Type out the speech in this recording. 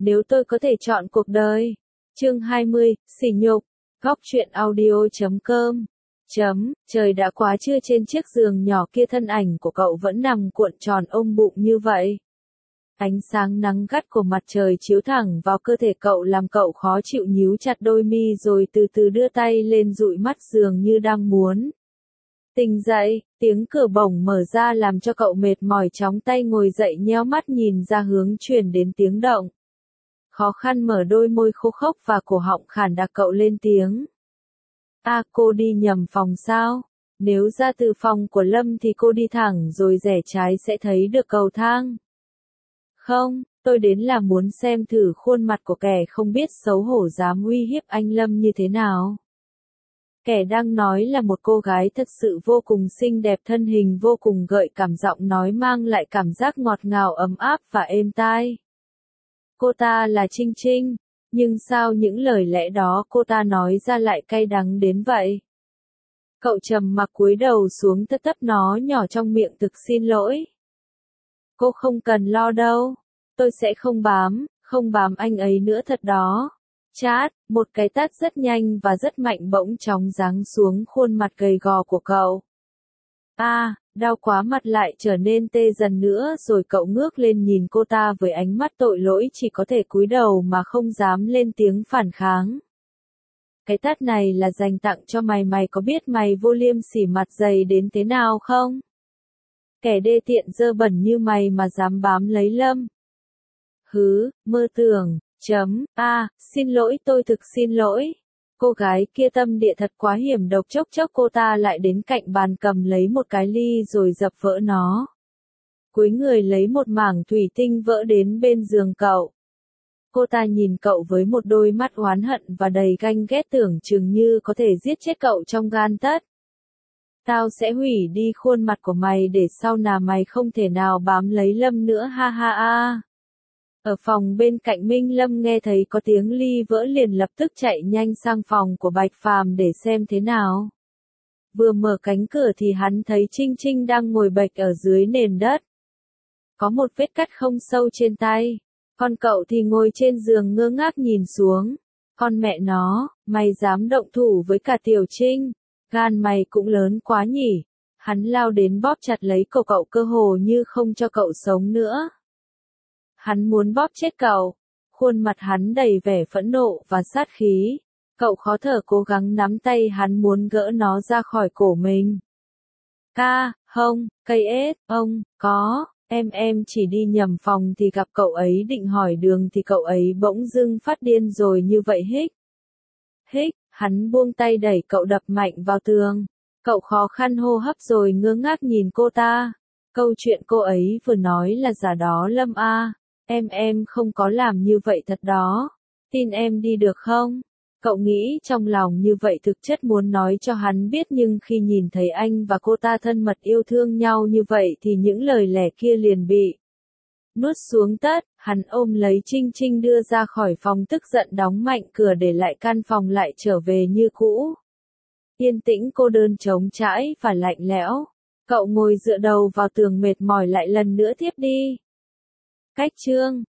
Nếu tôi có thể chọn cuộc đời. Chương 20, sỉ nhục. Góc truyện audio.com. Trời đã quá trưa, trên chiếc giường nhỏ kia thân ảnh của cậu vẫn nằm cuộn tròn ôm bụng như vậy. Ánh sáng nắng gắt của mặt trời chiếu thẳng vào cơ thể cậu làm cậu khó chịu, nhíu chặt đôi mi rồi từ từ đưa tay lên dụi mắt dường như đang muốn tỉnh dậy. Tiếng cửa bỗng mở ra làm cho cậu mệt mỏi chóng tay ngồi dậy, nheo mắt nhìn ra hướng truyền đến tiếng động. Khó khăn mở đôi môi khô khốc và cổ họng khản đặc, cậu lên tiếng. Cô đi nhầm phòng sao? Nếu ra từ phòng của Lâm thì cô đi thẳng rồi rẽ trái sẽ thấy được cầu thang. Không, tôi đến là muốn xem thử khuôn mặt của kẻ không biết xấu hổ dám uy hiếp anh Lâm như thế nào. Kẻ đang nói là một cô gái thật sự vô cùng xinh đẹp, thân hình vô cùng gợi cảm, giọng nói mang lại cảm giác ngọt ngào ấm áp và êm tai. Cô ta là Trinh Trinh, nhưng sao những lời lẽ đó cô ta nói ra lại cay đắng đến vậy? Cậu trầm mặc cúi đầu xuống, thấp thấp nói nhỏ trong miệng, thực xin lỗi. Cô không cần lo đâu, tôi sẽ không bám anh ấy nữa thật đó. Chát, một cái tát rất nhanh và rất mạnh bỗng chóng giáng xuống khuôn mặt gầy gò của cậu. Đau quá, mặt lại trở nên tê dần nữa rồi cậu ngước lên nhìn cô ta với ánh mắt tội lỗi, chỉ có thể cúi đầu mà không dám lên tiếng phản kháng. Cái tát này là dành tặng cho mày, mày có biết mày vô liêm sỉ mặt dày đến thế nào không? Kẻ đê tiện dơ bẩn như mày mà dám bám lấy Lâm. Mơ tưởng, xin lỗi, tôi thực xin lỗi. Cô gái kia tâm địa thật quá hiểm độc, chốc cô ta lại đến cạnh bàn cầm lấy một cái ly rồi dập vỡ nó. Cúi người lấy một mảng thủy tinh vỡ đến bên giường cậu. Cô ta nhìn cậu với một đôi mắt oán hận và đầy ganh ghét, tưởng chừng như có thể giết chết cậu trong gan tấc. Tao sẽ hủy đi khuôn mặt của mày để sau nào mày không thể nào bám lấy Lâm nữa, ha ha ha. Ở phòng bên cạnh, Minh Lâm nghe thấy có tiếng ly vỡ liền lập tức chạy nhanh sang phòng của Bạch Phàm để xem thế nào. Vừa mở cánh cửa thì hắn thấy Trinh Trinh đang ngồi bệt ở dưới nền đất. Có một vết cắt không sâu trên tay. Còn cậu thì ngồi trên giường ngơ ngác nhìn xuống. Con mẹ nó, mày dám động thủ với cả Tiểu Trinh, gan mày cũng lớn quá nhỉ. Hắn lao đến bóp chặt lấy cổ cậu, cơ hồ như không cho cậu sống nữa. Hắn muốn bóp chết cậu. Khuôn mặt hắn đầy vẻ phẫn nộ và sát khí. Cậu khó thở cố gắng nắm tay hắn muốn gỡ nó ra khỏi cổ mình. Cây ếch, em chỉ đi nhầm phòng thì gặp cậu ấy, định hỏi đường thì cậu ấy bỗng dưng phát điên rồi như vậy. Hắn buông tay đẩy cậu đập mạnh vào tường. Cậu khó khăn hô hấp rồi ngơ ngác nhìn cô ta. Câu chuyện cô ấy vừa nói là giả đó Lâm à. Em không có làm như vậy thật đó. Tin em đi được không? Cậu nghĩ trong lòng như vậy, thực chất muốn nói cho hắn biết, nhưng khi nhìn thấy anh và cô ta thân mật yêu thương nhau như vậy thì những lời lẽ kia liền bị nuốt xuống tất. Hắn ôm lấy Trinh Trinh đưa ra khỏi phòng, tức giận đóng mạnh cửa để lại căn phòng lại trở về như cũ. Yên tĩnh, cô đơn, trống trải và lạnh lẽo. Cậu ngồi dựa đầu vào tường mệt mỏi lại lần nữa thiếp đi. Cách chương